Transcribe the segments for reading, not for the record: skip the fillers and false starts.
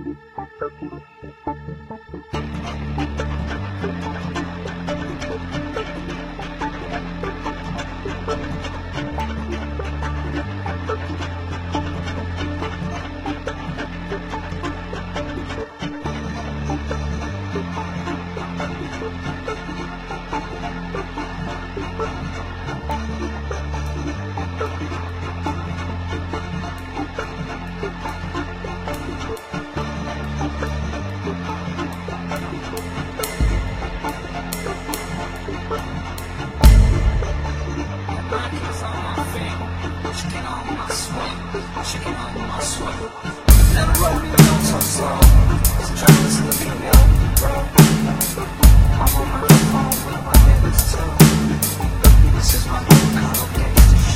Shaking on my sweat. Let it roll me down so slow. Just try to listen to me, yo, bro. I'm on my phone with my neighbors too. This is my new collocation.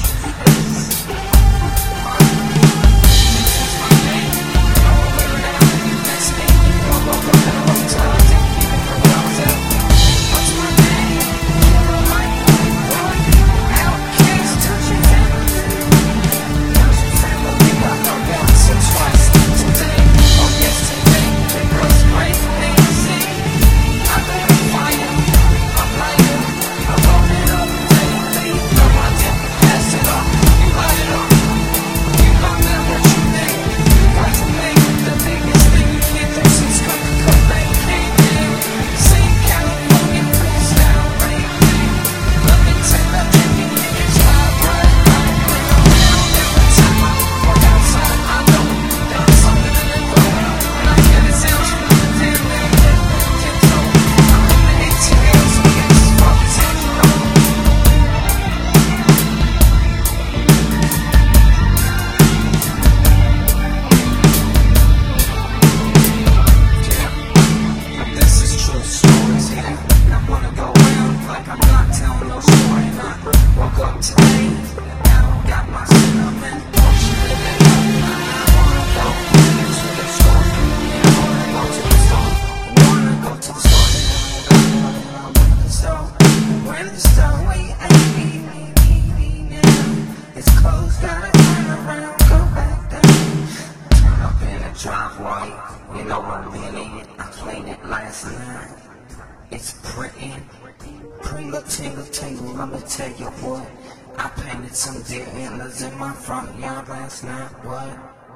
Driveway, you know I'm in it. I cleaned it last night. It's pretty little tingle. I'ma tell you what. I painted some deer antlers in my front yard last night. What?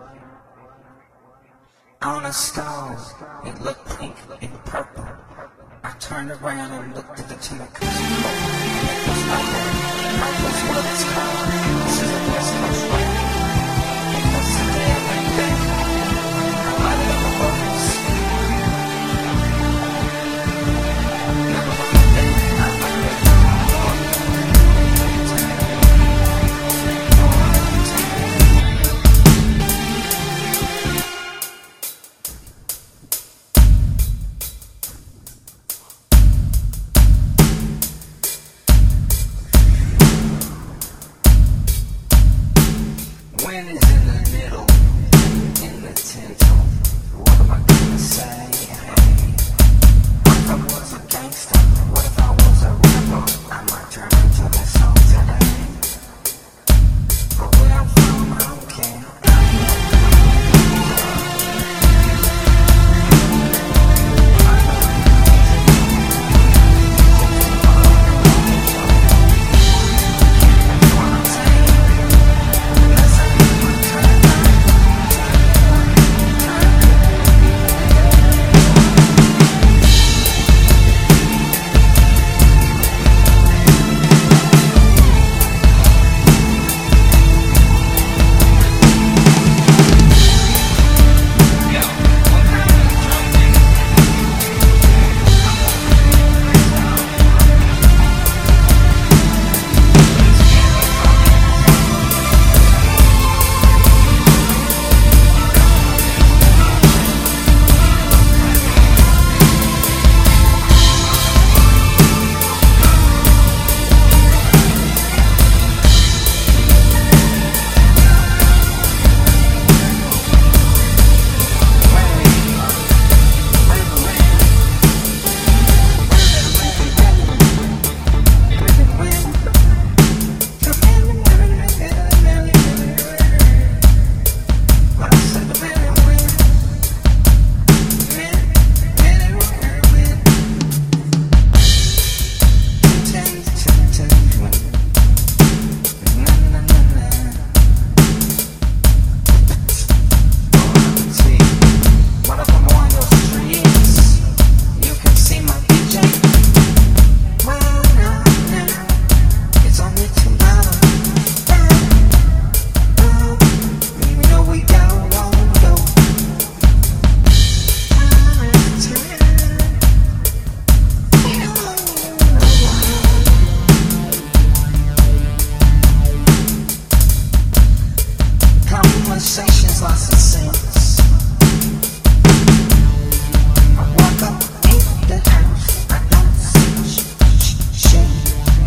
On a stove, it looked pink and purple. I turned around and looked at the tentacles. It was purple's what it's called. This is a West Coast rap. It was a day like that. When it's in the middle, in the tinsel, what am I gonna say? Hey, what if I was a gangster? What if I was a rapper? I might turn into that song today. But where I'm from, I don't care. conversations lost in sense. I walk up in the house, I don't see shit.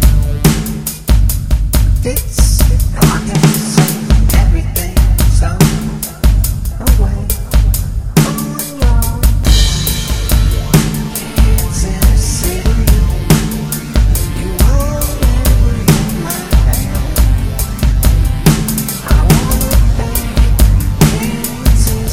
Fits, no, I can say everything's gone away. Hands in the city, you hold every in my hand. I wanna bang into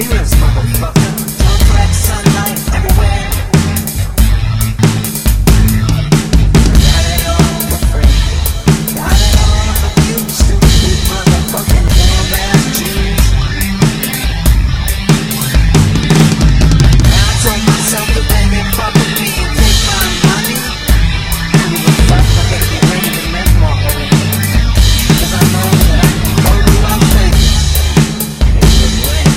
mirrors, motherfucker. Don't black sunlight everywhere. Got it all for free. Got it all for you, stupid motherfucking dumbass Jews. Now I told myself to baby fuck with me and take my money. Who the fuck I gotta be ready to make more of it? Cause I know that I can go to Las Vegas. It was late.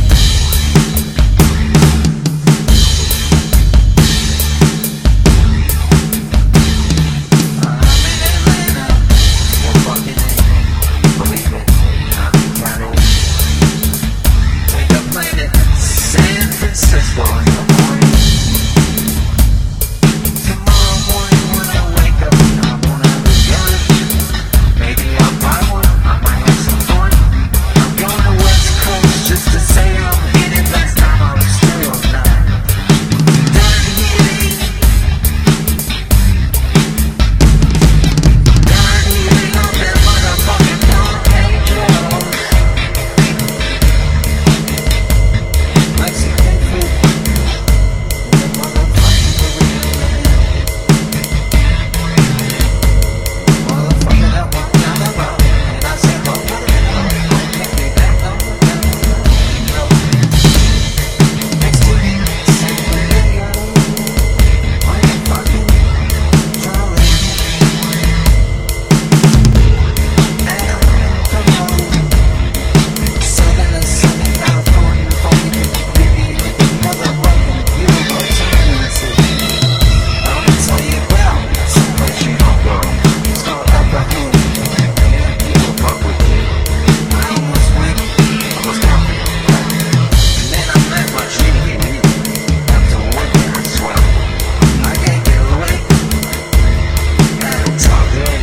I'm in Atlanta. You're fucking in. Believe it. I can count it. Take a plane to San Francisco in the morning. Tomorrow morning when I wake up, I won't have a gun. Maybe I'll buy one. I might have some fun. I'm going to West Coast just to say I'm in it. Last time I was 309. Done healing. Done healing on that motherfucking Pompeii drugs. Mexican food. The motherfucking burrito. Motherfucker, that one down the road. And I said, oh, what the hell? Don't take me back, no. Next to me, same video. On your fucking trolley. And I'm from home. Southern and Southern California. Before we can give you the motherfucking beautiful alternative. I'm gonna tell you about someplace you don't go. It's called Upper Hill. Yeah, people fuck with me. I almost went, almost got me. And then I met my chick. After working, I swear. I can't get away. Gotta talk good.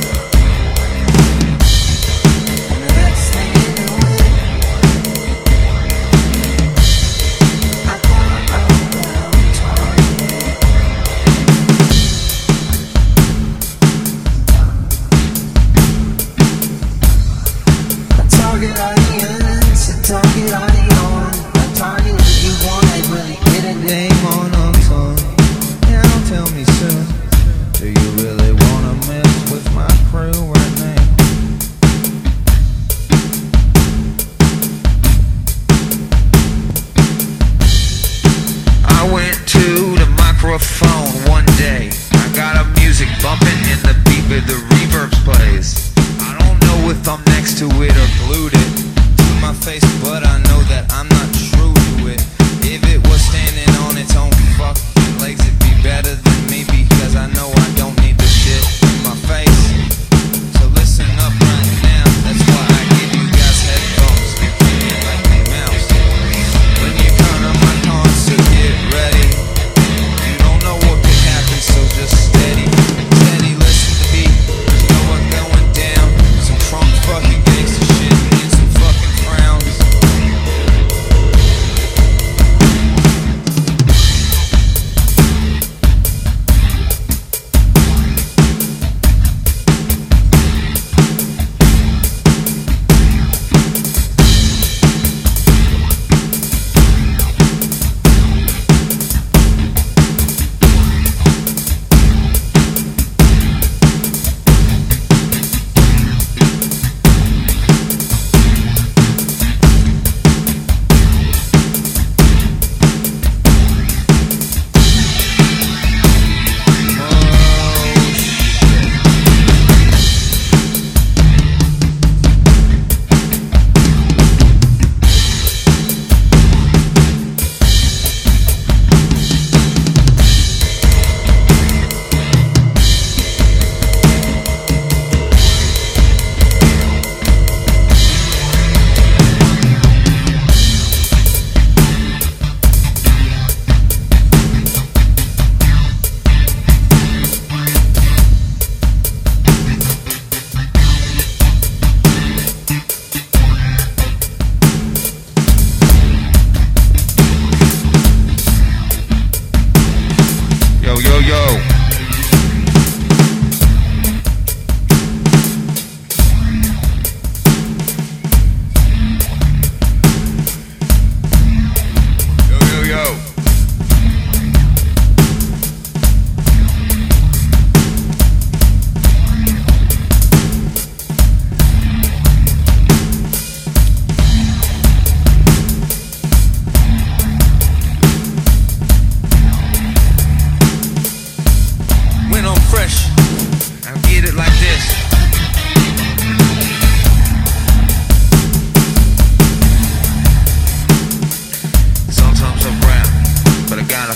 And the next thing you know, I thought about Target. A target audience, a target audience, a target that you want to really get a name on tongue. Now tell me, son, do you really wanna mess with my crew right now? I went to the microphone one day. I got a music bumping and the beat with the reverb plays. I don't know if I'm next to it or glued it to my face, but I know that I'm not true to it. If it was standing on its own fucking legs, it'd be better than me because I know I don't need the shit in my face. So listen up right now, that's why I give you guys headphones. Like me mouse. When you come to my concert, get ready. You don't know what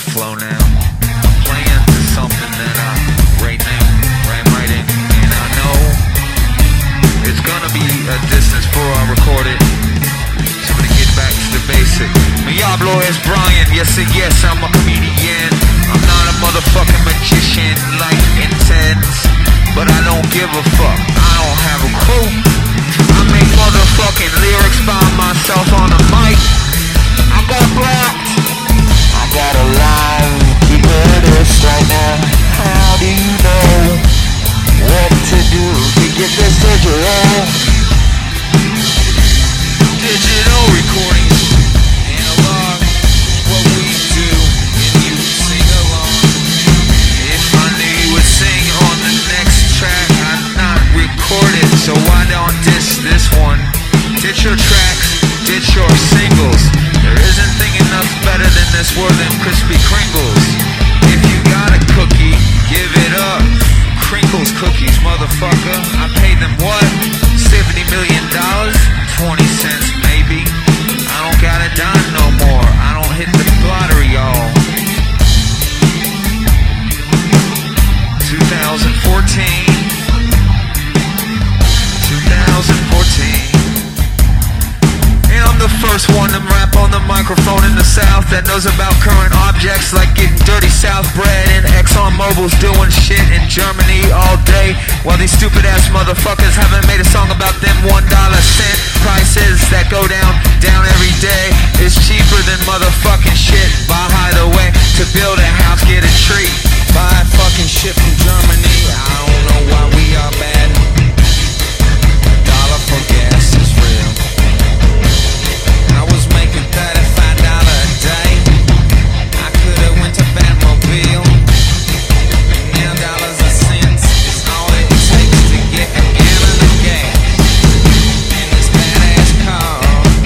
flow now. I'm playing to something that I writing, and I know it's gonna be a distance before I record it. So I'm gonna get back to the basic. Mi hablo es Brian, yes, I'm a comedian. I'm not a motherfucking magician like Intense, but I don't give a fuck. I don't have a clue. I make motherfucking lyrics by myself on the mic. I got blocked. I got a line. Keep this right now. How do you know what to do to get this digital recordings? Analog, what we do, and you sing along. If I knew you would sing on the next track, I'd not record it, so why don't diss this one? Ditch your tracks, ditch your singles. There isn't thing enough better than this world than crispy Kringles. If you got a cookie, give it up. Crinkles cookies, motherfucker. I paid them what? $70 million? 20 cents maybe. I don't got a dime no more. I don't hit the lottery, y'all. 2014. And I'm the first one to rap on the microphone in the South that knows about current objects like getting dirty South bread and Exxon Mobil's doing shit in Germany all day, while these stupid ass motherfuckers haven't made a song about them $1 cent prices that go down every day. It's cheaper than motherfucking shit. Buy hideaway to build a house, get a tree. Buy fucking shit from Germany. I don't know why we are bad. $1 for gas is real. I was making $35 a day. I could've went to Batmobile. Now dollars and cents is all it takes to get a gallon of gas in this badass car.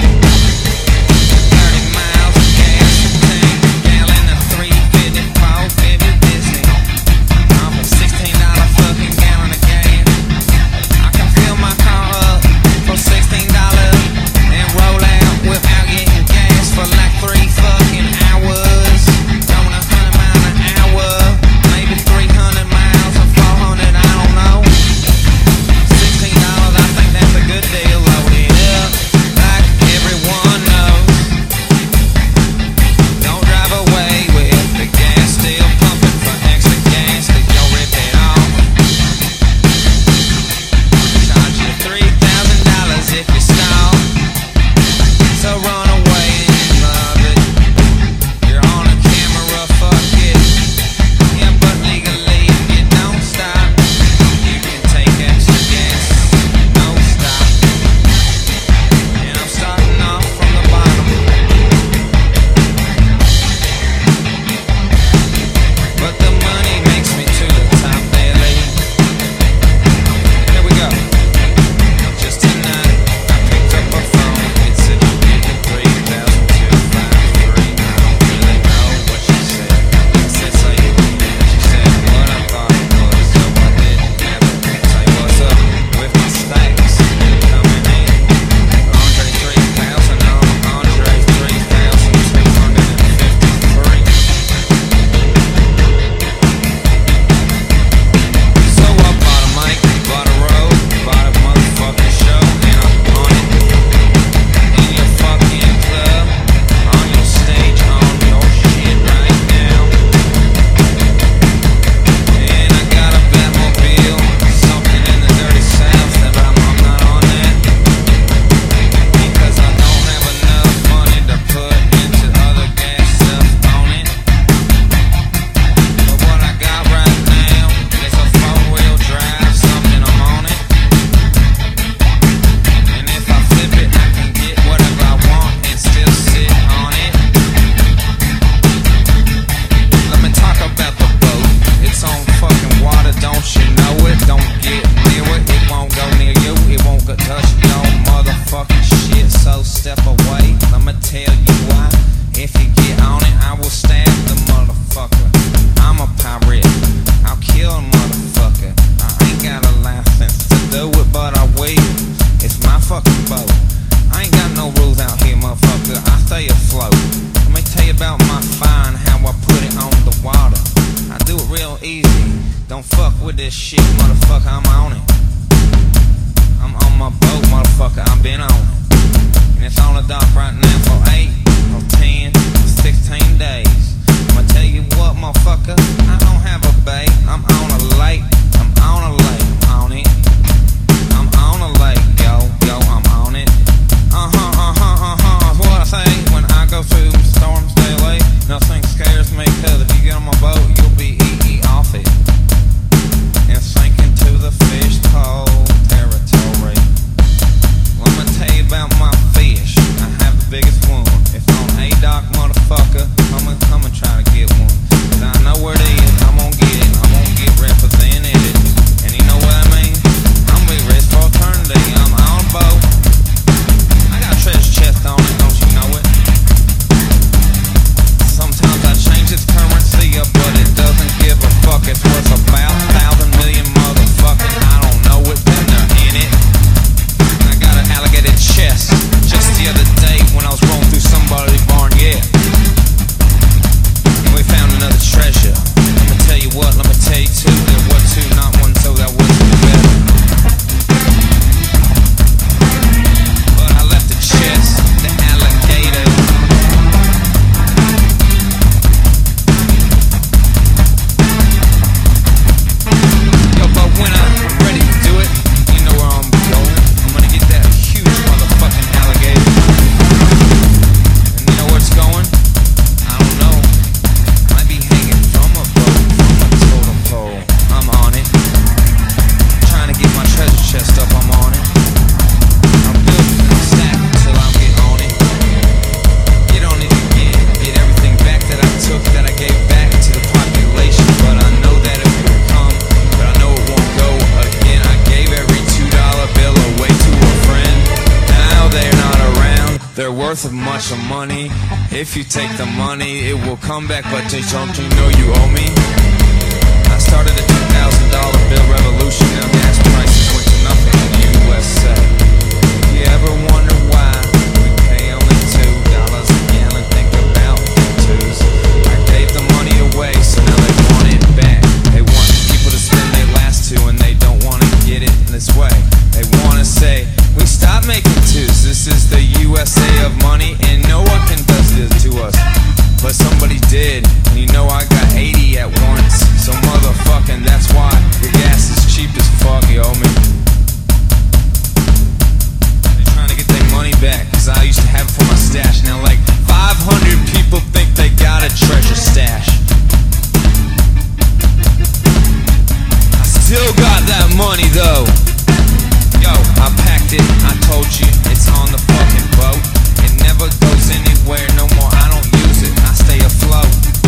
30 miles of gas tank, gallon of 354, baby Disney. I'm a $16 fucking gallon of gas. I can fill my car up for $16 and roll out without getting gas for like 3 fucking hours. Going 100 miles an hour, maybe 300 miles or 400, I don't know. $16, I think that's a good deal. Load it up like everyone knows. Don't drive away with the gas still pumping for extra gas that you'll rip it off. Charge you $3,000 if you stall. So run away and love it. You're on a camera, fuck it. Yeah, but legally you don't stop. You can take extra gas, no stop. And I'm starting off from the bottom, but the money makes me to the top, baby. Here we go. Just tonight, I picked up a phone. It said you getting 3,253. I don't really know what she said. I said, so you mean it? She said what I thought it was, so I didn't have it. Say what's up with my stacks coming in. Andre 3,000 on Andre 3,253. So I bought a mic, bought a road, bought a motherfucking show, and I'm on it. In your fucking club, on your stage, on your shit right now. And I got a Batmobile, something in the dirty South, but I'm not on that, because I don't have enough money to put into other gas stuff on it. But what I got right now is a 4-wheel drive, something I'm on it. And if I flip it, I can get whatever I want and still sit on it. Let me talk about the boat. It's on fucking water, don't you know it? Don't get near it, it won't go near you. It won't go touch no motherfucking shit, so step away. Let me tell you why. If you get on it, I will stab the motherfucker. I'm a pirate, I'll kill a motherfucker. I ain't got a license to do it, but I will. It's my fucking boat. I ain't got no rules out here, motherfucker. I stay afloat. Let me tell you about my fine, how I put it on the water. I do it real easy. Don't fuck with this shit, motherfucker, I'm on it. I'm on my boat, motherfucker, I've been on it. And it's on the dock right now for 8 or 10 or 16 days. I'ma tell you what, motherfucker, I don't have a bay. I'm on a lake, I'm on a lake, I'm on it. I'm on a lake, yo, I'm on it. That's what I say when I go through storms daily. Nothing scares me, cause if you get on my boat, you'll be off it. And sink into the fish pole territory. Let me tell you about my fish. I have the biggest one. If on a dock, motherfucker, come and try to get one. Cause I know where it is, I'm gonna get it. I'm gonna get represented. And you know what I mean? I'm gonna be rich for eternity. I'm on a boat. I got a treasure chest on it, don't you know it? Sometimes I change its currency up, but it doesn't give a fuck. It's worth about 1,000 million motherfuckers. I don't know it, then they're in it. And I got an alligator chest just the other day when I was rolling through somebody's barn, yeah. And we found another treasure. Let me tell you what, let me tell you two. There were two, not one, so that was the better. But I left the chest, the alligator. Yo, but when I'm ready to do it, you know where I'm going. I'm gonna get that huge motherfucking alligator. And you know where it's going? I don't know. Might be hanging from a boat, from a totem pole. I'm on it. Trying to get my treasure chest up, I'm on it. I'm building a stack until I get on it. Get on it again. Get everything back that I took, that I gave back to the population. But I know that it will come, but I know it won't go again. I gave every $2 bill away to a friend. Now they're not around. They're worth much of money. If you take the money, it will come back, but don't you know you owe me? I started a $2,000 bill revolution. Now gas prices went to nothing in the USA. You ever wonder why we pay only $2 a gallon? Think about the twos. I gave the money away, so now they want it back. They want people to spend their last two, and they don't want to get it this way. They want to say, we stop making twos. This is the USA of money, and no one can do this to us. But somebody did, and you know I got 80 at once. So motherfucking, that's why your gas is cheap as fuck, you owe me. They're trying to get their money back, cause I used to have it for my stash. Now like 500 people think they got a treasure stash. I still got that money though. Yo, I packed it, I told you, it's on the fucking boat. It never goes anywhere no more, I don't use it, I stay afloat.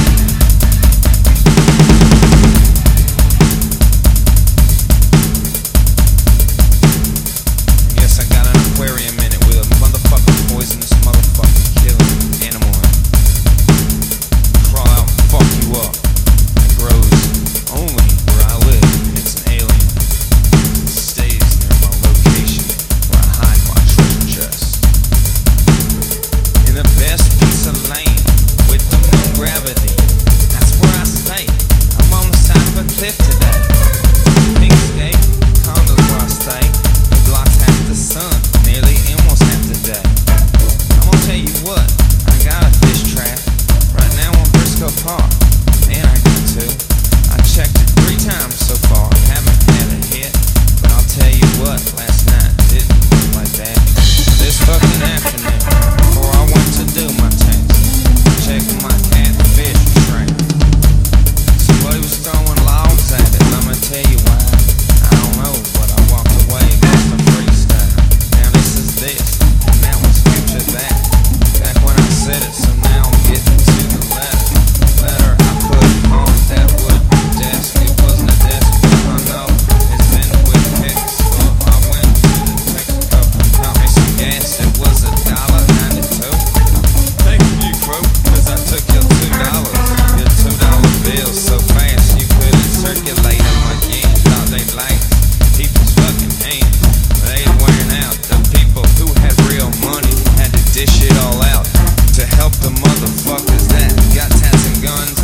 Yes, I got an aquarium in it with a motherfucking poisonous motherfucking killing animal in it. Crawl out and fuck you up. It grows only where I live, and it's an alien. It stays near my location where I hide my treasure chest. In the best piece of land with the moon gravity, that's where I stay. I'm on the side of a cliff today. Pinkscape, condos where I stay. The block's half the sun, nearly almost half the day. I'm gonna tell you what, I got a fish trap right now on Briscoe Park. Man, I got two. I checked it 3 times so far, haven't had a hit. But I'll tell you what, last night didn't look like that. This fucking afternoon, before I went to do my test, checking my catfish train. Somebody was throwing logs at it, let me tell you why. I don't know, but I walked away, that's the freestyle. Now this is this, and that was future that. Back when I said it, so now I'm getting to the letter I put on that wood desk. It wasn't a desk, but I know it's been with pics. So I went to the Mexico, got me some gas, it was $1.92. Thank you, bro, cause I took your $2, your $2 bill so fast you couldn't circulate them again. Thought they'd like people's fucking hands, they wearing out. The people who had real money had to dish it all out to help the motherfuckers that got tats and guns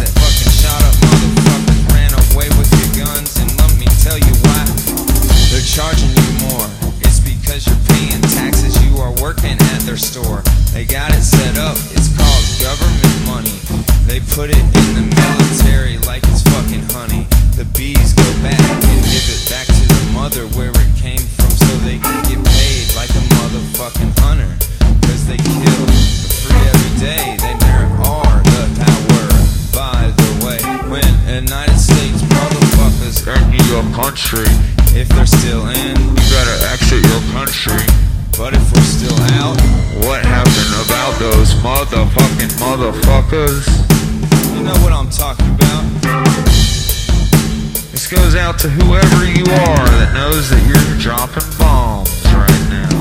put it in the military like it's fucking honey. The bees go back and give it back to the mother where it came from, so they can get paid like a motherfucking hunter. Cause they kill for free every day, they never are the power. By the way, when United States motherfuckers Enter your country. if they're still in, You gotta exit your country. but if we're still out, What happened about those motherfucking motherfuckers? you know what I'm talking about. This goes out to whoever you are that knows that you're dropping bombs right now.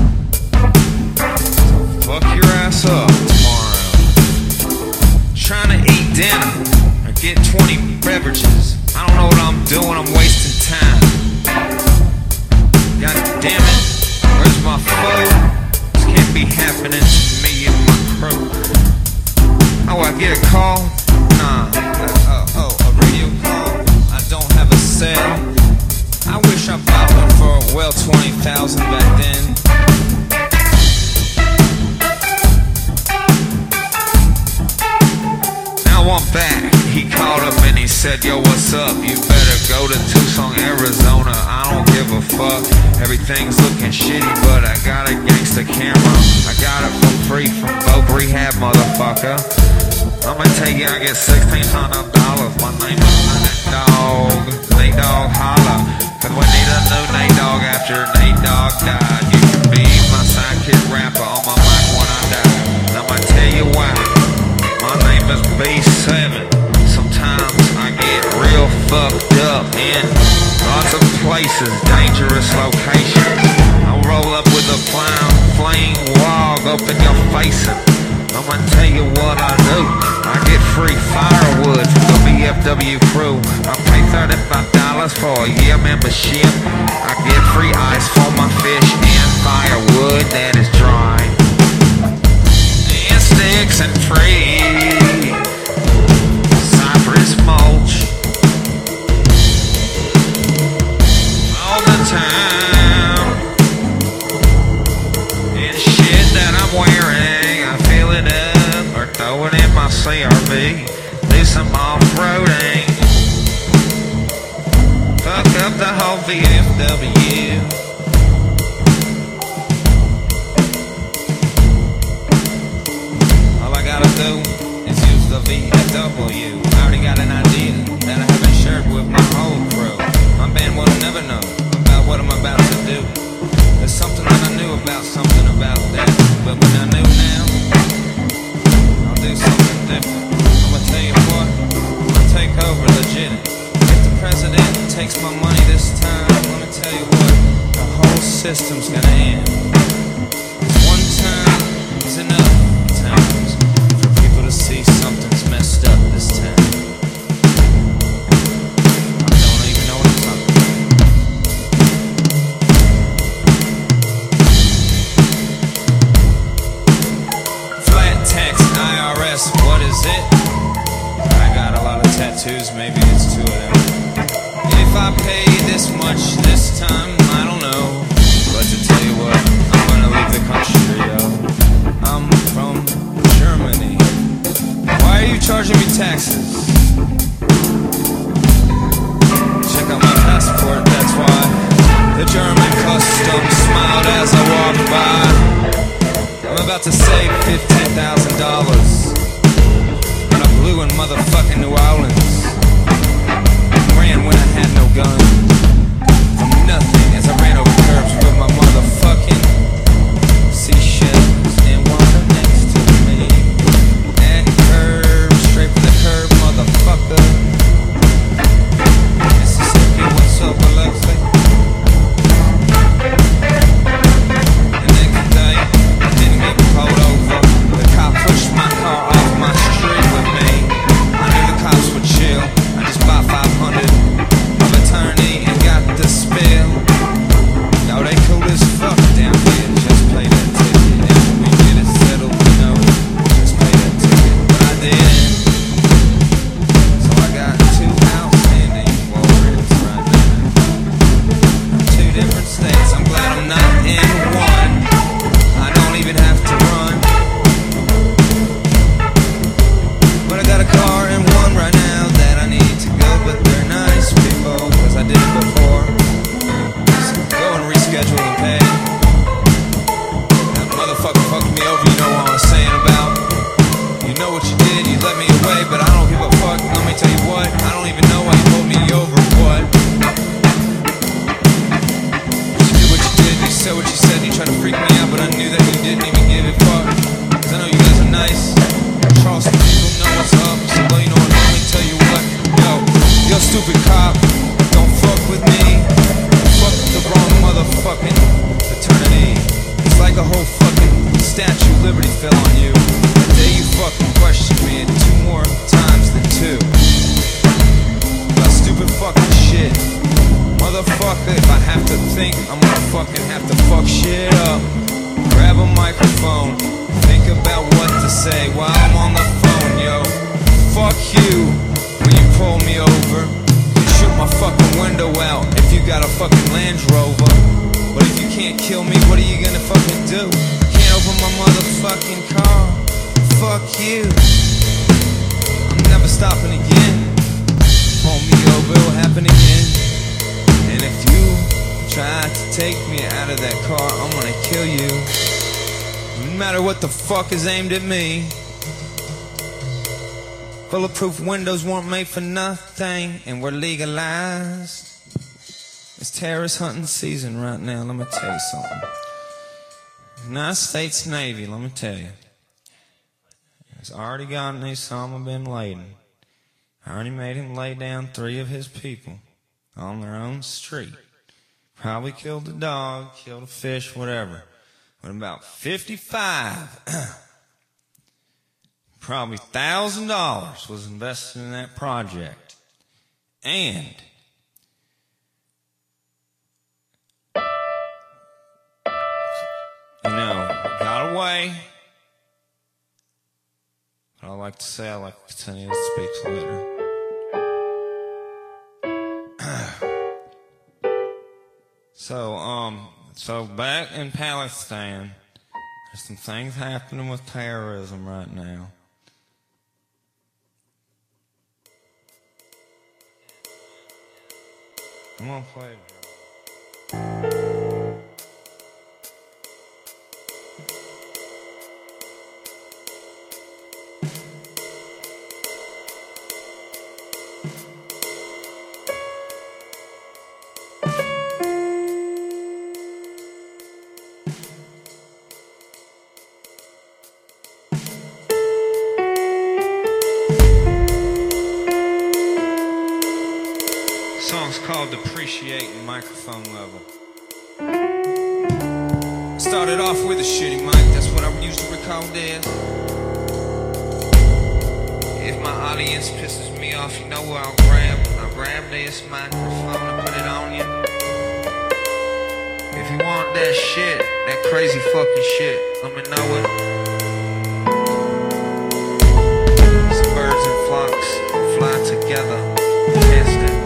Fuck your ass up tomorrow. Trying to eat dinner or get 20 beverages. I don't know what I'm doing, I'm wasting time. God damn it, where's my food? This can't be happening to me and my crew. Oh, I get a call? Nah, a radio call. I don't have a cell. I wish I bought one for, well, 20,000 back then. Now I'm back. He called up and he said, yo, what's up? You better go to Tucson, Arizona. I don't give a fuck. Everything's looking shitty, but I got a gangster camera. I got it for free from Vogue Rehab, motherfucker. I'ma tell you, I get $1,600. My name is Nate Dogg. Nate Dogg holla. Cause we need a new Nate Dogg after Nate Dogg died. You can be my sidekick rapper on my mic when I die. And I'ma tell you why. My name is B7. Sometimes I get real fucked up in lots of places, dangerous locations. I'll roll up with a flame log up in your face. I'ma tell you what I do. I get free firewood from the VFW crew. I pay $35 for a year membership. I get free ice for my fish and firewood that is dry. And sticks and free cypress mulch all the time. And shit that I'm wearing, I fill it up or throw it in my CRV. Do some off-roading. Fuck up the whole VFW. All I gotta do is use the VFW. I already got an idea that I haven't shared with my whole crew. My band will never know about what I'm about to do. There's something that I knew about something about that. But when I knew now, I'll do something different. I'ma tell you what, I'm gonna take over legit. If the president takes my money this time, let me tell you what, the whole system's gonna end. 'Cause one time is enough times for people to see something's messed up this time. I don't even know what I'm talking about. Flat tax, IRS, what is it? I got a lot of tattoos, maybe it's two of them. If I pay this much this time, I don't know. But to tell you what, I'm gonna leave the country, yo. I'm from Germany. Why are you charging me taxes? Check out my passport, that's why. The German customs smiled as I walked by. I'm about to save $15,000. But I blew in motherfucking New Orleans. Ran when I had no gun. From nothing as I ran over curbs with my motherfucking seashells and water next to me. That curb, straight for the curb, motherfucker. Mississippi, what's up, Alexei? The next day, I didn't get pulled over. The cop pushed my car off my street with me. I knew the cops would chill. I just bought 500 of attorney and fuck you when you pull me over. You shoot my fucking window out if you got a fucking Land Rover. But if you can't kill me, what are you gonna fucking do? Can't open my motherfucking car. Fuck you. I'm never stopping again. Pull me over, it'll happen again. And if you try to take me out of that car, I'm gonna kill you. No matter what the fuck is aimed at me. Bulletproof windows weren't made for nothing, and we're legalized. It's terrorist hunting season right now, let me tell you something. United States Navy, let me tell you. Has already gotten Osama bin Laden. Already made him lay down 3 of his people on their own street. Probably killed a dog, killed a fish, whatever. But about 55, probably $1,000 was invested in that project. And you know, got away. But I like to say I like to continue to speak later. So back in Palestine, there's some things happening with terrorism right now. I'm gonna play it. Song's called Depreciating Microphone Level. Started off with a shitty mic, that's what I used to record this. If my audience pisses me off, you know where I'll grab this microphone and put it on you. If you want that shit, that crazy fucking shit, let me know it. Some birds and flocks fly together, test it.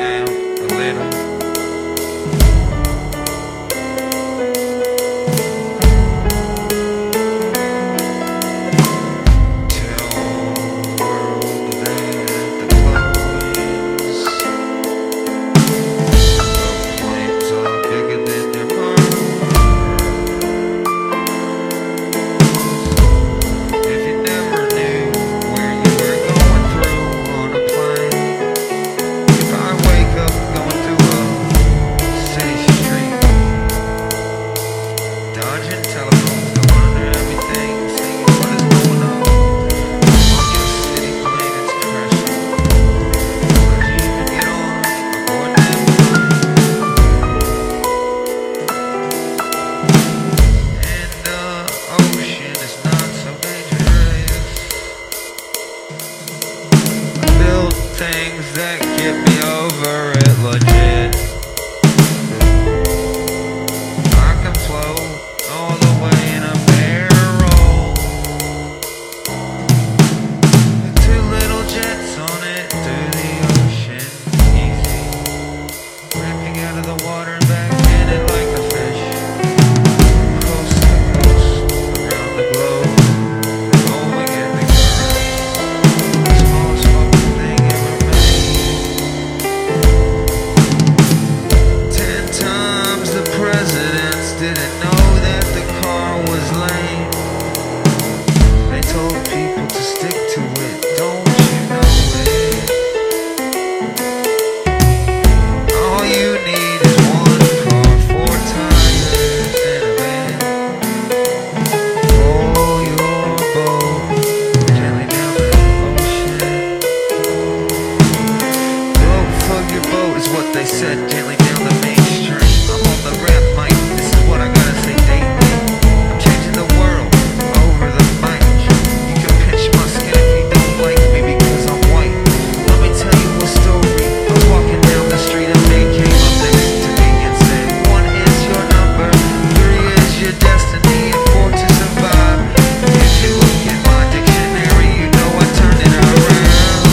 Things that get me over it legit. I can float all the way in a barrel. 2 little jets on it through the ocean, easy. Ripping out of the water and back in it like a fish. Coast to coast, around the globe. Going in the current. Smallest fucking thing ever. 10 times the presidents didn't know that the car was lame. They told people to stick to it, don't you know it? All you need is 1 car, 4 tires and a van. Roll your boat gently down the ocean. Go fuck your boat is what they said, gently down the main stream. I'm on the rap mic, this is what I gotta say daily. I'm changing the world over the mic. You can pinch my skin if you don't like me because I'm white. Let me tell you a story. I was walking down the street and they came up next to me and said, 1 is your number, 3 is your destiny, and 4 to survive. If you look at my dictionary, you know I turned it around.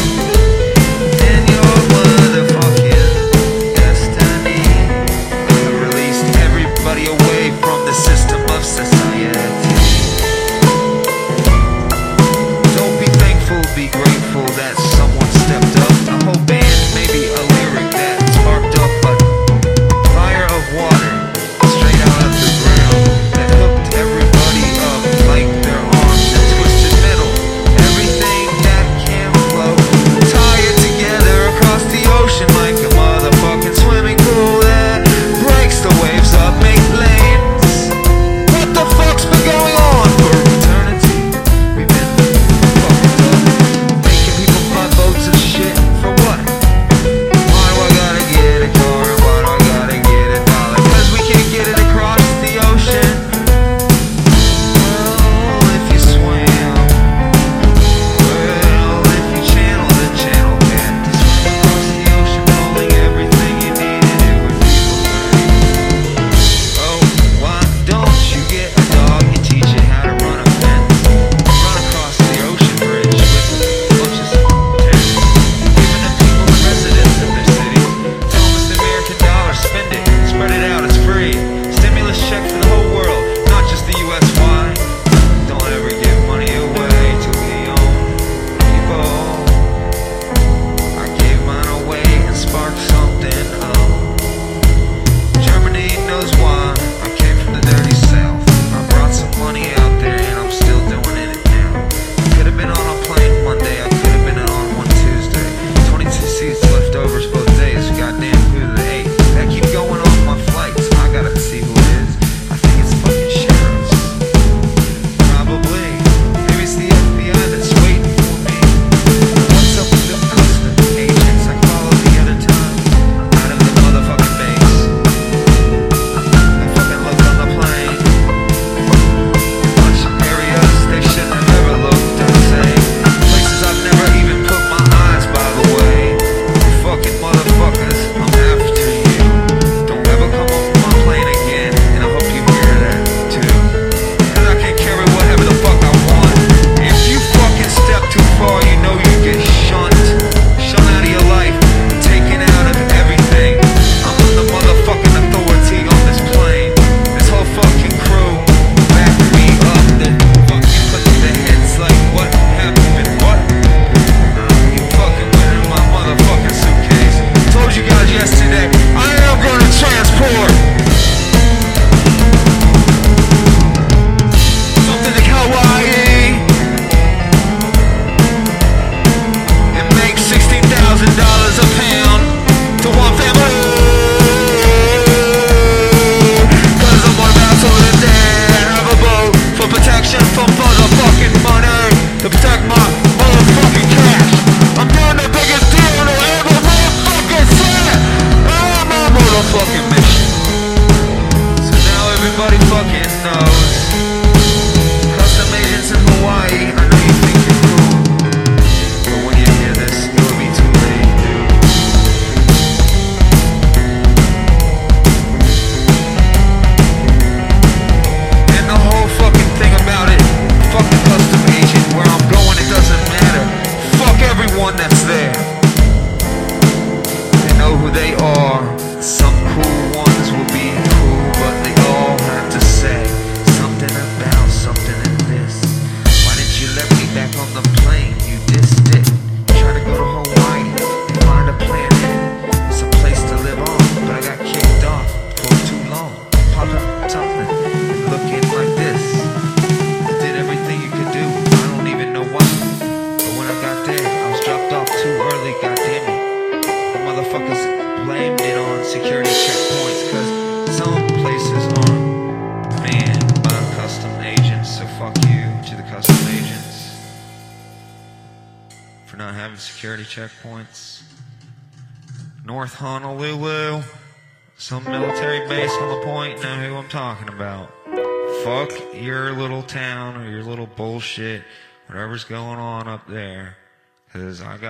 for not having security checkpoints. North Honolulu, some military base on the point, know who I'm talking about. Fuck your little town or your little bullshit, whatever's going on up there. Cause I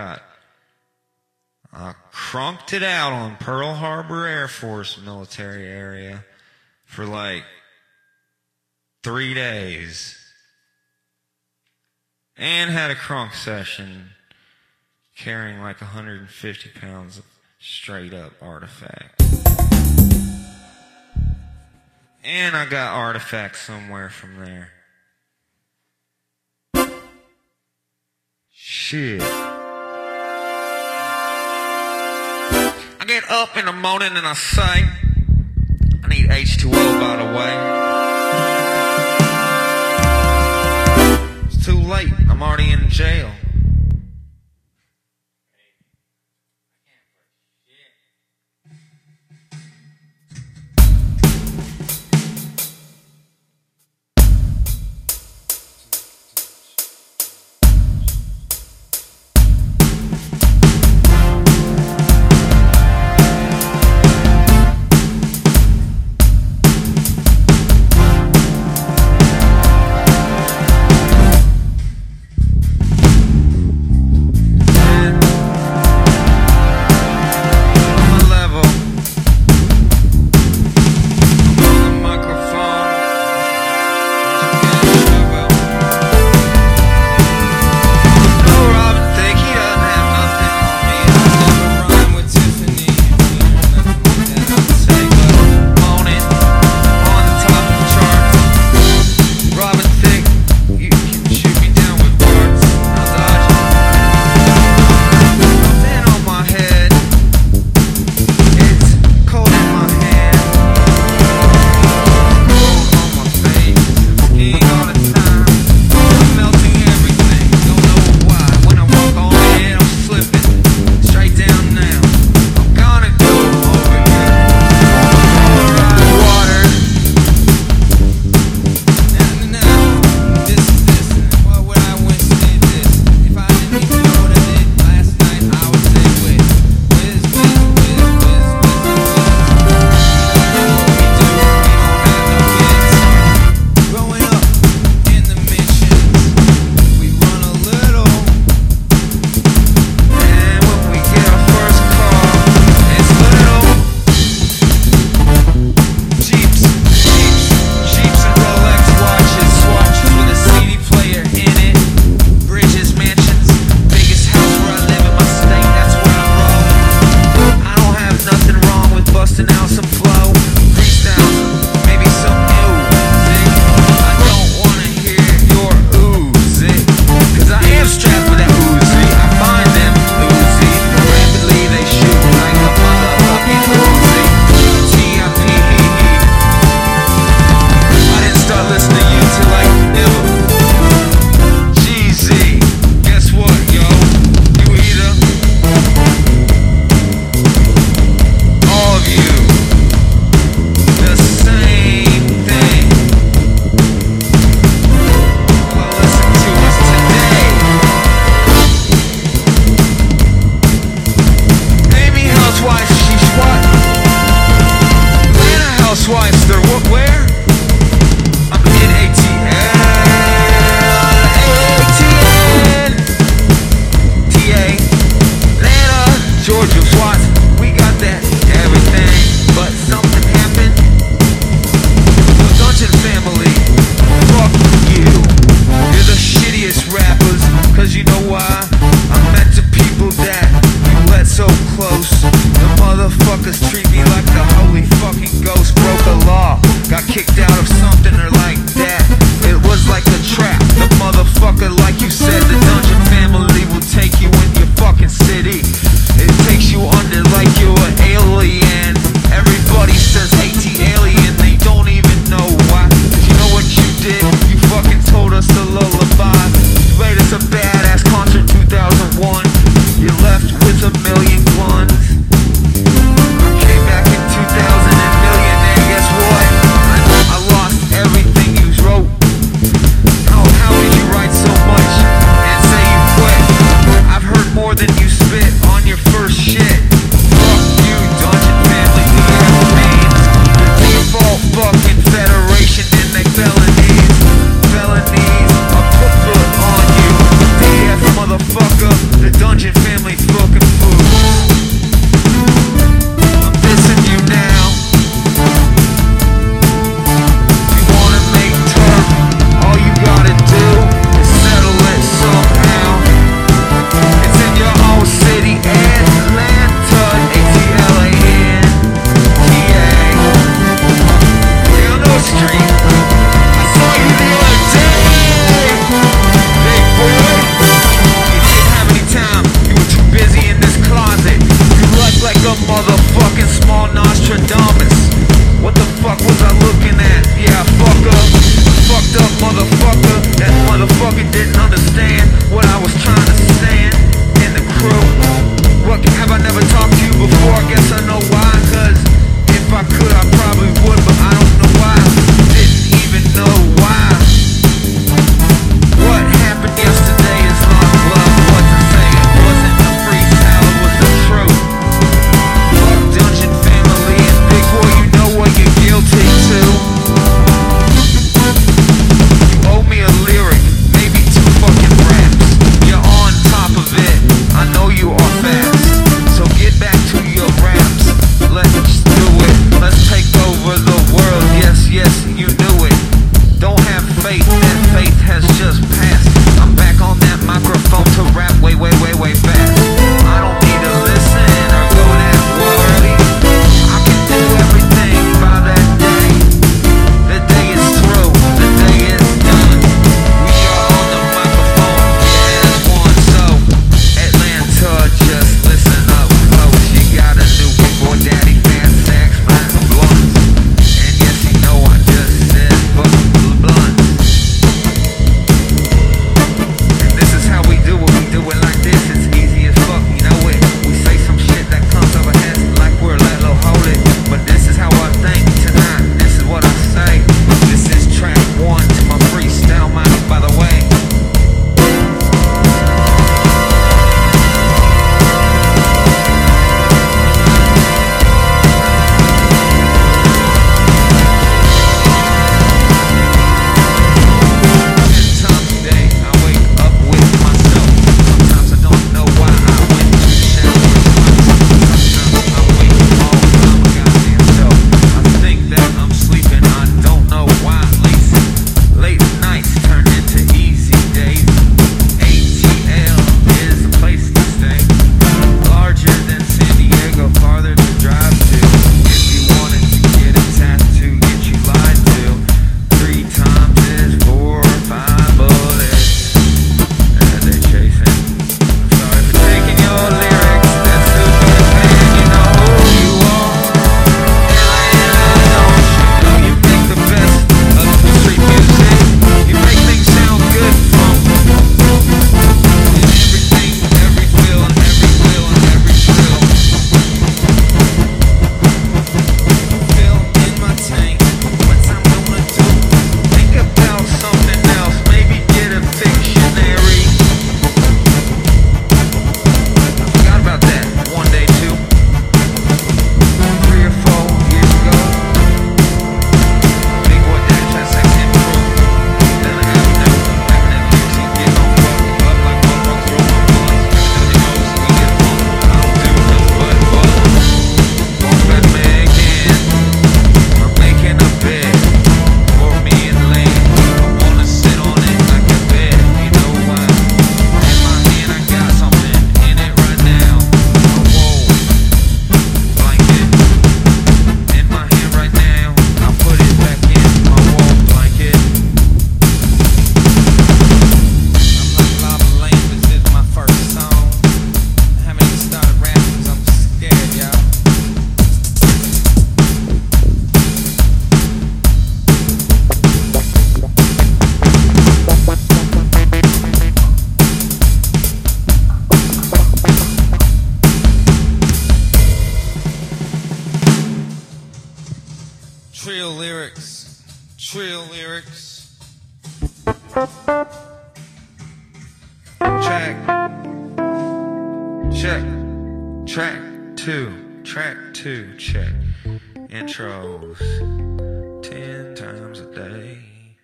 crunked it out on Pearl Harbor Air Force military area for like 3 days. And had a crunk session carrying like 150 pounds of straight up artifact. And I got artifacts somewhere from there. Shit. I get up in the morning and I say, I need H2O, by the way. It's too late. I'm already in jail. Came back in 2000 and millionaire, guess what? I lost Trio lyrics. Trio lyrics. Check. Track 2. Track 2. Check. Intros 10 times a day.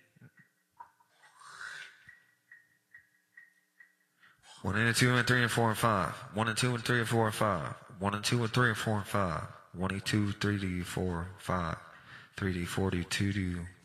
1 and 2 and 3 and 4 and 5. 1 and 2 and 3 and 4 and 5. 1 and 2 and 3 and 4 and 5. 1 and 2, 3D, 4, 5. 3D, 4D, 2D.